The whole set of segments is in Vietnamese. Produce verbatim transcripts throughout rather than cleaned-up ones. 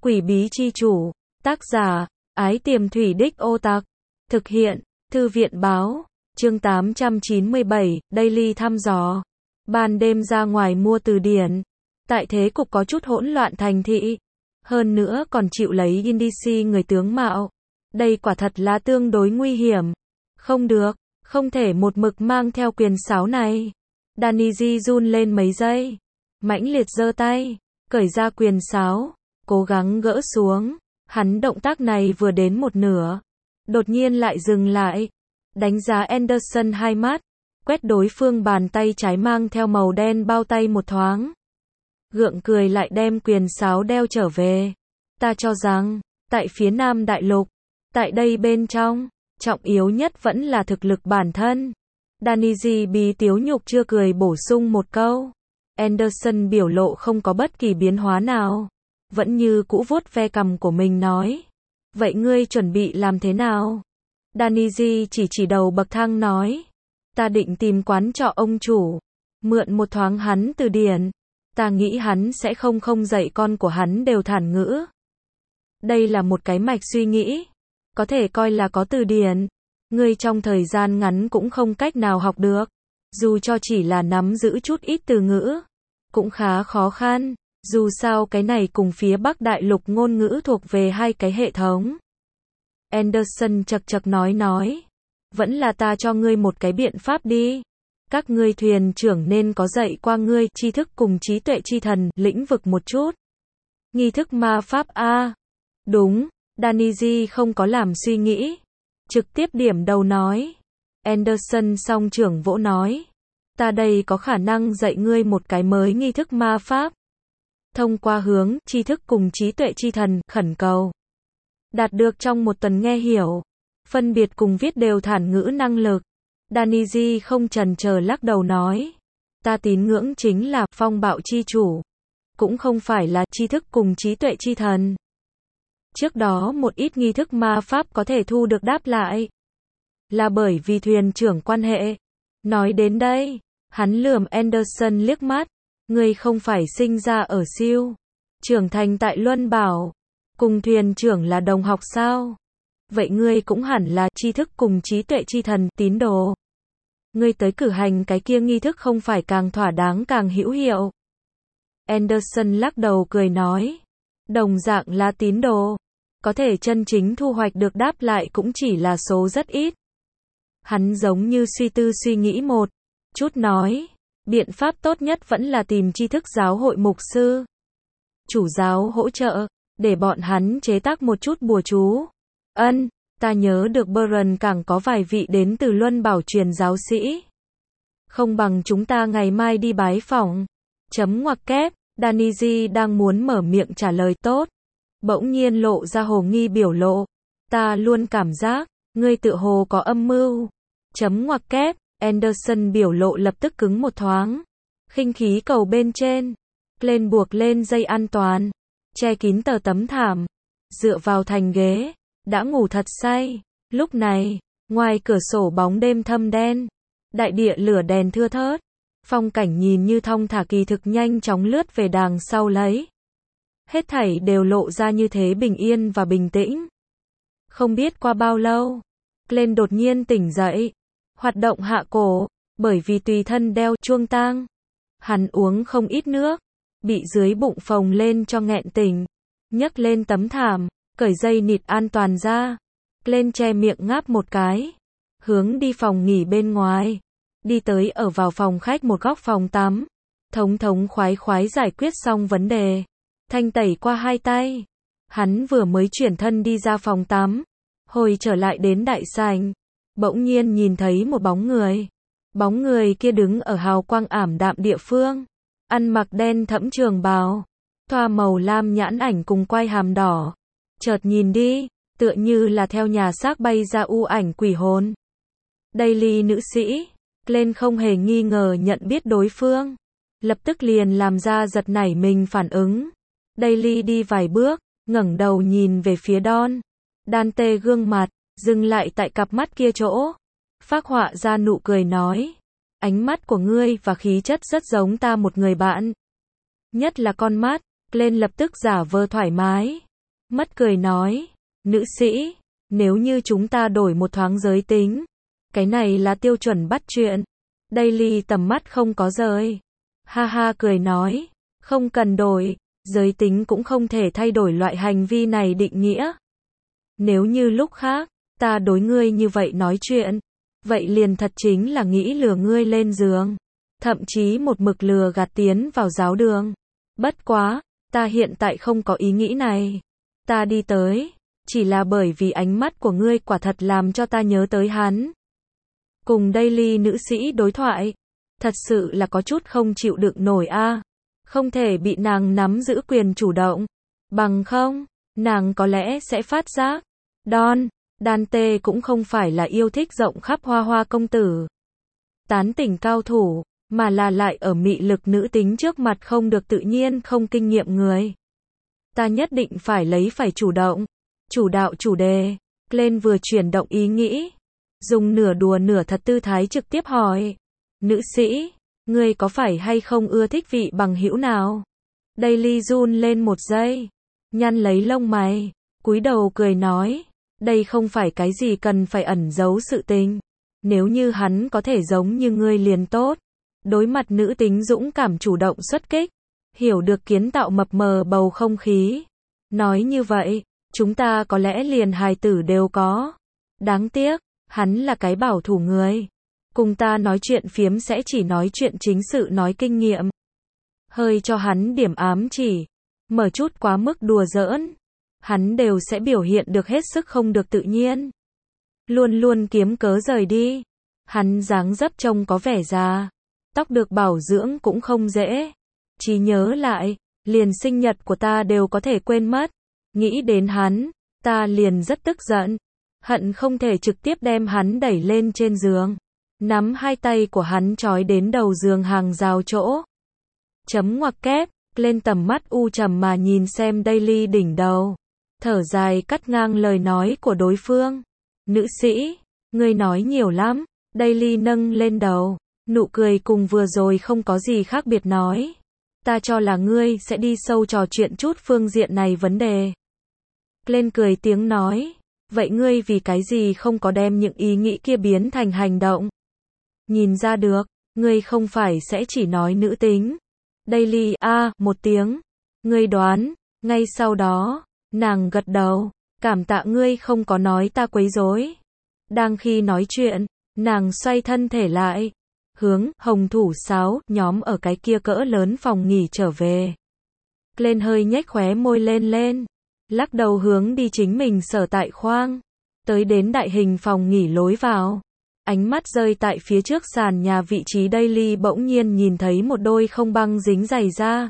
Quỷ bí chi chủ, tác giả, Ái Tiềm Thủy Đích Ô Tặc, thực hiện, Thư viện báo, chương tám trăm chín mươi bảy, Daily thăm dò. Ban đêm ra ngoài mua từ điển. Tại thế cục có chút hỗn loạn thành thị. Hơn nữa còn chịu lấy indici người tướng mạo. Đây quả thật là tương đối nguy hiểm. Không được, không thể một mực mang theo quyền sáo này. Daniji run lên mấy giây. Mãnh liệt giơ tay, cởi ra quyền sáo, cố gắng gỡ xuống. Hắn động tác này vừa đến một nửa, đột nhiên lại dừng lại. Đánh giá Anderson hai mắt, quét đối phương bàn tay trái mang theo màu đen bao tay một thoáng. Gượng cười lại đem quyền sáo đeo trở về. Ta cho rằng, tại phía Nam Đại Lục, tại đây bên trong, trọng yếu nhất vẫn là thực lực bản thân. Daniji bí tiếu nhục chưa cười bổ sung một câu. Anderson biểu lộ không có bất kỳ biến hóa nào, vẫn như cũ vuốt ve cằm của mình nói. Vậy ngươi chuẩn bị làm thế nào? Daniji chỉ chỉ đầu bậc thang nói. Ta định tìm quán trọ ông chủ, mượn một thoáng hắn từ điển. Ta nghĩ hắn sẽ không không dạy con của hắn đều thản ngữ. Đây là một cái mạch suy nghĩ, có thể coi là có từ điển. Ngươi trong thời gian ngắn cũng không cách nào học được, dù cho chỉ là nắm giữ chút ít từ ngữ, cũng khá khó khăn. Dù sao cái này cùng phía Bắc Đại Lục ngôn ngữ thuộc về hai cái hệ thống. Anderson chật chật nói nói. Vẫn là ta cho ngươi một cái biện pháp đi. Các ngươi thuyền trưởng nên có dạy qua ngươi tri thức cùng trí tuệ chi thần lĩnh vực một chút. Nghi thức ma pháp A. Đúng, Daniji không có làm suy nghĩ. Trực tiếp điểm đầu nói. Anderson song trưởng vỗ nói. Ta đây có khả năng dạy ngươi một cái mới nghi thức ma pháp. Thông qua hướng, tri thức cùng trí tuệ chi thần, khẩn cầu. Đạt được trong một tuần nghe hiểu. Phân biệt cùng viết đều thản ngữ năng lực. Daniji không chần chờ lắc đầu nói. Ta tín ngưỡng chính là phong bạo chi chủ. Cũng không phải là tri thức cùng trí tuệ chi thần. Trước đó một ít nghi thức ma pháp có thể thu được đáp lại. Là bởi vì thuyền trưởng quan hệ. Nói đến đây, hắn lườm Anderson liếc mắt. Ngươi không phải sinh ra ở siêu, trưởng thành tại Luân Bảo, cùng thuyền trưởng là đồng học sao? Vậy ngươi cũng hẳn là tri thức cùng trí tuệ chi thần tín đồ. Ngươi tới cử hành cái kia nghi thức không phải càng thỏa đáng càng hữu hiệu. Anderson lắc đầu cười nói. Đồng dạng là tín đồ, có thể chân chính thu hoạch được đáp lại cũng chỉ là số rất ít. Hắn giống như suy tư suy nghĩ một chút nói. Biện pháp tốt nhất vẫn là tìm tri thức giáo hội mục sư, chủ giáo hỗ trợ, để bọn hắn chế tác một chút bùa chú. Ân, ta nhớ được Buran càng có vài vị đến từ Luân Bảo truyền giáo sĩ. Không bằng chúng ta ngày mai đi bái phỏng. Chấm ngoặc kép, Daniji đang muốn mở miệng trả lời tốt. Bỗng nhiên lộ ra hồ nghi biểu lộ. Ta luôn cảm giác, ngươi tự hồ có âm mưu. Chấm ngoặc kép. Anderson biểu lộ lập tức cứng một thoáng. Khinh khí cầu bên trên. Lên buộc lên dây an toàn. Che kín tờ tấm thảm. Dựa vào thành ghế. Đã ngủ thật say. Lúc này, ngoài cửa sổ bóng đêm thâm đen. Đại địa lửa đèn thưa thớt. Phong cảnh nhìn như thong thả kỳ thực nhanh chóng lướt về đằng sau lấy. Hết thảy đều lộ ra như thế bình yên và bình tĩnh. Không biết qua bao lâu. Lên đột nhiên tỉnh dậy. Hoạt động hạ cổ, bởi vì tùy thân đeo chuông tang. Hắn uống không ít nước, bị dưới bụng phồng lên cho nghẹn tỉnh. Nhấc lên tấm thảm, cởi dây nịt an toàn ra. Lên che miệng ngáp một cái. Hướng đi phòng nghỉ bên ngoài. Đi tới ở vào phòng khách một góc phòng tắm. Thống thống khoái khoái giải quyết xong vấn đề. Thanh tẩy qua hai tay. Hắn vừa mới chuyển thân đi ra phòng tắm. Hồi trở lại đến đại sảnh. Bỗng nhiên nhìn thấy một bóng người. Bóng người kia đứng ở hào quang ảm đạm địa phương. Ăn mặc đen thẫm trường bào. Thoa màu lam nhãn ảnh cùng quai hàm đỏ. Chợt nhìn đi, tựa như là theo nhà xác bay ra u ảnh quỷ hồn. Daily nữ sĩ. Lên không hề nghi ngờ nhận biết đối phương. Lập tức liền làm ra giật nảy mình phản ứng. Daily đi vài bước, ngẩng đầu nhìn về phía Don. Dante gương mặt. Dừng lại tại cặp mắt kia chỗ. Phác họa ra nụ cười nói. Ánh mắt của ngươi và khí chất rất giống ta một người bạn. Nhất là con mắt. Lên lập tức giả vờ thoải mái. mất cười nói, nữ sĩ, nếu như chúng ta đổi một thoáng giới tính, cái này là tiêu chuẩn bắt chuyện. Daily tầm mắt không có rời. Ha ha cười nói, không cần đổi, giới tính cũng không thể thay đổi loại hành vi này định nghĩa. Nếu như lúc khác, ta đối ngươi như vậy nói chuyện, vậy liền thật chính là nghĩ lừa ngươi lên giường, thậm chí một mực lừa gạt tiến vào giáo đường. Bất quá, ta hiện tại không có ý nghĩ này. Ta đi tới, chỉ là bởi vì ánh mắt của ngươi quả thật làm cho ta nhớ tới hắn. Cùng Daily nữ sĩ đối thoại, thật sự là có chút không chịu đựng nổi a. Không thể bị nàng nắm giữ quyền chủ động. Bằng không, nàng có lẽ sẽ phát giác. Don, Dante cũng không phải là yêu thích rộng khắp hoa hoa công tử, tán tỉnh cao thủ, mà là lại ở mị lực nữ tính trước mặt không được tự nhiên không kinh nghiệm người. Ta nhất định phải lấy phải chủ động, chủ đạo chủ đề. Lên vừa chuyển động ý nghĩ, dùng nửa đùa nửa thật tư thái trực tiếp hỏi, nữ sĩ, ngươi có phải hay không ưa thích vị bằng hữu nào? Daily run lên một giây, nhăn lấy lông mày, cúi đầu cười nói, đây không phải cái gì cần phải ẩn giấu sự tình. Nếu như hắn có thể giống như ngươi liền tốt. Đối mặt nữ tính dũng cảm chủ động xuất kích, hiểu được kiến tạo mập mờ bầu không khí. Nói như vậy, chúng ta có lẽ liền hài tử đều có. Đáng tiếc, hắn là cái bảo thủ người. Cùng ta nói chuyện phiếm sẽ chỉ nói chuyện chính sự nói kinh nghiệm. Hơi cho hắn điểm ám chỉ, mở chút quá mức đùa giỡn, hắn đều sẽ biểu hiện được hết sức không được tự nhiên. Luôn luôn kiếm cớ rời đi. Hắn dáng dấp trông có vẻ già, tóc được bảo dưỡng cũng không dễ. Chỉ nhớ lại, liền sinh nhật của ta đều có thể quên mất. Nghĩ đến hắn, ta liền rất tức giận, hận không thể trực tiếp đem hắn đẩy lên trên giường, nắm hai tay của hắn trói đến đầu giường hàng rào chỗ. Chấm ngoặc kép, lên tầm mắt u trầm mà nhìn xem Daily đỉnh đầu, thở dài cắt ngang lời nói của đối phương. Nữ sĩ, ngươi nói nhiều lắm. Daily nâng lên đầu, nụ cười cùng vừa rồi không có gì khác biệt nói, ta cho là ngươi sẽ đi sâu trò chuyện chút phương diện này vấn đề. Lên cười tiếng nói, vậy ngươi vì cái gì không có đem những ý nghĩ kia biến thành hành động? Nhìn ra được, ngươi không phải sẽ chỉ nói nữ tính. Daily a à, một tiếng, ngươi đoán, ngay sau đó, nàng gật đầu, cảm tạ ngươi không có nói ta quấy rối. Đang khi nói chuyện, nàng xoay thân thể lại, hướng hồng thủ sáo nhóm ở cái kia cỡ lớn phòng nghỉ trở về. Lên hơi nhếch khóe môi lên lên, lắc đầu hướng đi chính mình sở tại khoang, tới đến đại hình phòng nghỉ lối vào. Ánh mắt rơi tại phía trước sàn nhà vị trí Daily bỗng nhiên nhìn thấy một đôi không băng dính giày da.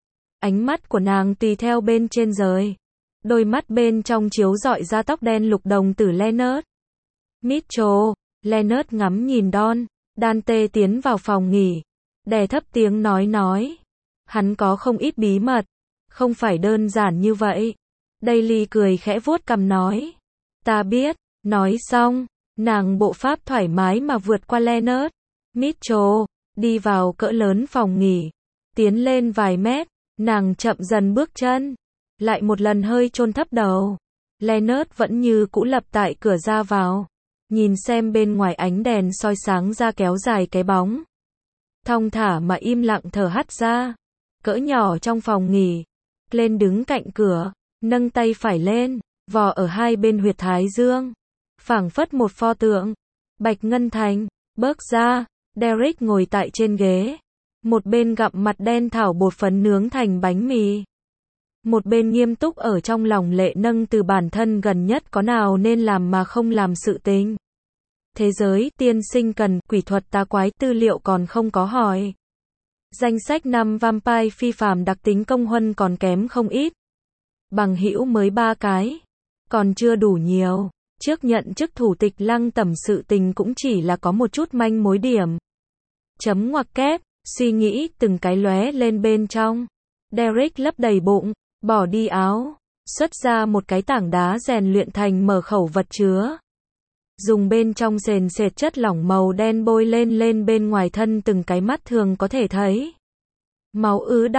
Ánh mắt của nàng tùy theo bên trên rời, đôi mắt bên trong chiếu rọi ra tóc đen lục đồng tử Leonard Mitchell. Leonard ngắm nhìn Don, Dante tiến vào phòng nghỉ, đè thấp tiếng nói nói, hắn có không ít bí mật, không phải đơn giản như vậy. Daily cười khẽ vuốt cằm nói, ta biết. Nói xong, nàng bộ pháp thoải mái mà vượt qua Leonard Mitchell, đi vào cỡ lớn phòng nghỉ, tiến lên vài mét, nàng chậm dần bước chân, lại một lần hơi chôn thấp đầu. Leonard vẫn như cũ lập tại cửa ra vào, nhìn xem bên ngoài ánh đèn soi sáng ra kéo dài cái bóng. Thong thả mà im lặng thở hắt ra. Cỡ nhỏ trong phòng nghỉ, lên đứng cạnh cửa, nâng tay phải lên, vò ở hai bên huyệt thái dương, phảng phất một pho tượng. Bạch Ngân Thành, bước ra, Derek ngồi tại trên ghế, một bên gặm mặt đen thảo bột phấn nướng thành bánh mì, một bên nghiêm túc ở trong lòng lệ nâng từ bản thân gần nhất có nào nên làm mà không làm sự tình. Thế giới tiên sinh cần quỷ thuật tà quái tư liệu còn không có hỏi. Danh sách năm vampire phi phàm đặc tính công huân còn kém không ít. Bằng hữu mới ba cái, còn chưa đủ nhiều. Trước nhận chức thủ tịch Lăng Tẩm sự tình cũng chỉ là có một chút manh mối điểm. Chấm ngoặc kép, suy nghĩ từng cái lóe lên bên trong. Derek lấp đầy bụng, bỏ đi áo, xuất ra một cái tảng đá rèn luyện thành mở khẩu vật chứa. Dùng bên trong sền sệt chất lỏng màu đen bôi lên lên bên ngoài thân từng cái mắt thường có thể thấy. Máu ứ đọng,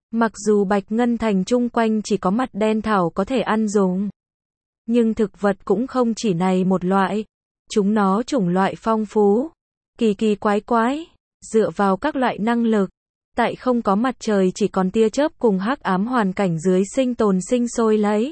Mặc dù Bạch Ngân Thành chung quanh chỉ có mặt đen thảo có thể ăn dùng, nhưng thực vật cũng không chỉ này một loại. Chúng nó chủng loại phong phú, kỳ kỳ quái quái, dựa vào các loại năng lực, tại không có mặt trời chỉ còn tia chớp cùng hắc ám hoàn cảnh dưới sinh tồn sinh sôi lấy.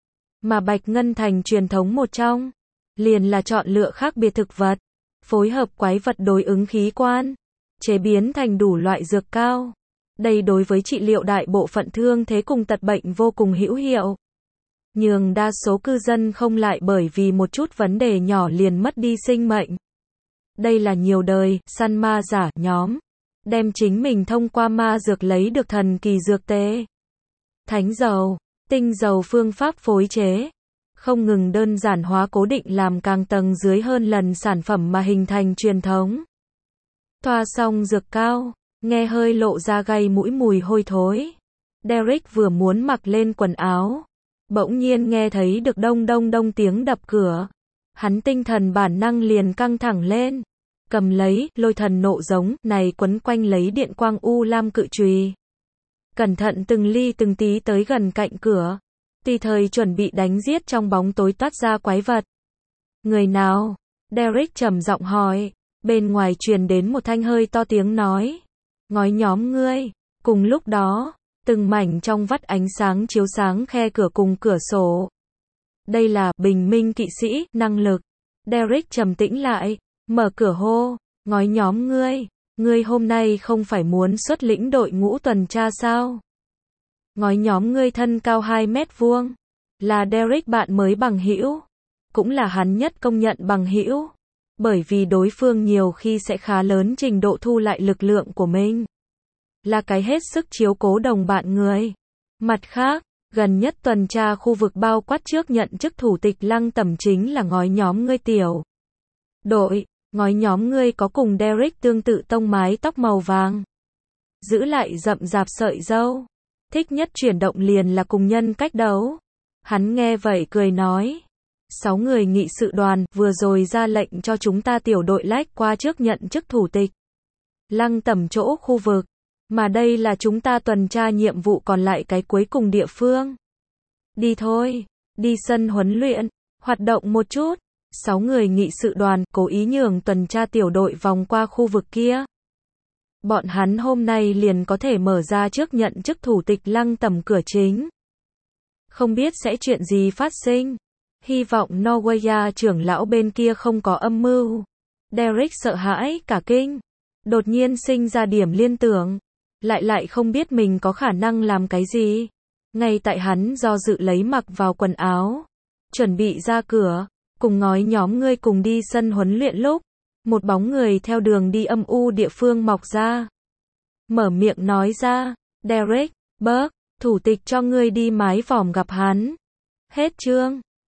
Mà Bạch Ngân Thành truyền thống một trong, liền là chọn lựa khác biệt thực vật, phối hợp quái vật đối ứng khí quan, chế biến thành đủ loại dược cao. Đây đối với trị liệu đại bộ phận thương thế cùng tật bệnh vô cùng hữu hiệu. Nhường đa số cư dân không lại bởi vì một chút vấn đề nhỏ liền mất đi sinh mệnh. Đây là nhiều đời, săn ma giả, nhóm, đem chính mình thông qua ma dược lấy được thần kỳ dược tê, thánh dầu, tinh dầu phương pháp phối chế. Không ngừng đơn giản hóa cố định làm càng tầng dưới hơn lần sản phẩm mà hình thành truyền thống. Thoa xong dược cao, nghe hơi lộ ra gây mũi mùi hôi thối. Derek vừa muốn mặc lên quần áo, bỗng nhiên nghe thấy được đông đông đông tiếng đập cửa. Hắn tinh thần bản năng liền căng thẳng lên, cầm lấy, lôi thần nộ giống, này quấn quanh lấy điện quang u lam cự chùy. Cẩn thận từng ly từng tí tới gần cạnh cửa, tùy thời chuẩn bị đánh giết trong bóng tối toát ra quái vật. Người nào? Derek trầm giọng hỏi, bên ngoài truyền đến một thanh hơi to tiếng nói. Ngói nhóm ngươi. Cùng lúc đó, từng mảnh trong vắt ánh sáng chiếu sáng khe cửa cùng cửa sổ. Đây là bình minh kỵ sĩ, năng lực. Derek trầm tĩnh lại, mở cửa hô, ngói nhóm ngươi, ngươi hôm nay không phải muốn xuất lĩnh đội ngũ tuần tra sao? Ngói nhóm ngươi thân cao hai mét vuông, là Derek bạn mới bằng hữu, cũng là hắn nhất công nhận bằng hữu, bởi vì đối phương nhiều khi sẽ khá lớn trình độ thu lại lực lượng của mình, là cái hết sức chiếu cố đồng bạn người. Mặt khác, gần nhất tuần tra khu vực bao quát trước nhận chức thủ tịch Lăng Tẩm chính là ngói nhóm ngươi tiểu đội. Ngói nhóm ngươi có cùng Derek tương tự tông mái tóc màu vàng, giữ lại rậm rạp sợi râu, thích nhất chuyển động liền là cùng nhân cách đấu. Hắn nghe vậy cười nói, sáu người nghị sự đoàn vừa rồi ra lệnh cho chúng ta tiểu đội lách qua trước nhận chức thủ tịch Lăng Tẩm chỗ khu vực, mà đây là chúng ta tuần tra nhiệm vụ còn lại cái cuối cùng địa phương. Đi thôi, đi sân huấn luyện, hoạt động một chút. Sáu người nghị sự đoàn cố ý nhường tuần tra tiểu đội vòng qua khu vực kia. Bọn hắn hôm nay liền có thể mở ra trước nhận chức thủ tịch Lăng Tẩm cửa chính. Không biết sẽ chuyện gì phát sinh. Hy vọng Norwegia trưởng lão bên kia không có âm mưu. Derek sợ hãi cả kinh, đột nhiên sinh ra điểm liên tưởng, lại lại không biết mình có khả năng làm cái gì. Ngay tại hắn do dự lấy mặc vào quần áo, chuẩn bị ra cửa, cùng ngói nhóm ngươi cùng đi sân huấn luyện lúc, một bóng người theo đường đi âm u địa phương mọc ra. Mở miệng nói ra, Derek, Burke, thủ tịch cho ngươi đi mái vòm gặp hắn. Hết chương.